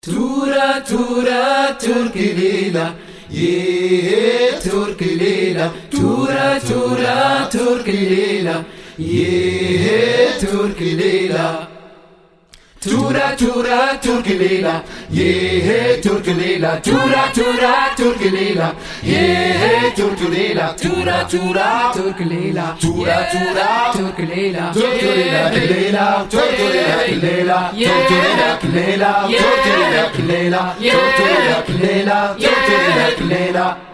تورا تورا تركي ليلى يه تركي ليلى تورا تورا تركي ليلى يه تركي ليلى تورا تورا تركي ليلى يه تركي ليلى تورا تورا تركي ليلى يه تركي ليلى تورا تورا تركي ليلى تورا تورا تركي ليلى تركي ليلى تركي ليلى تركي ليلى تركي ليلى تركي ليلى تركي ليلى تركي ليلى